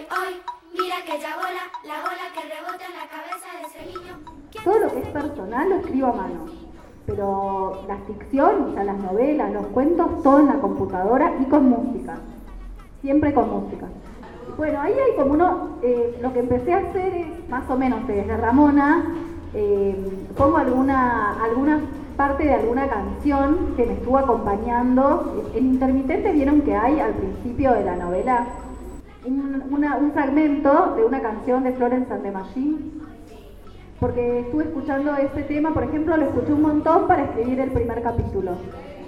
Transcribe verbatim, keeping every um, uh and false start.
hoy, mira aquella bola, la bola que rebota en la cabeza de ese niño. Todo lo que es personal lo escribo a mano, pero la ficción, o sea, las novelas, los cuentos, todo en la computadora y con música, siempre con música. Bueno, ahí hay como uno, eh, lo que empecé a hacer es, más o menos desde Ramona, eh, pongo alguna, alguna parte de alguna canción que me estuvo acompañando. En Intermitente vieron que hay al principio de la novela un, una, un fragmento de una canción de Florence and the Machine, porque estuve escuchando este tema, por ejemplo, lo escuché un montón para escribir el primer capítulo.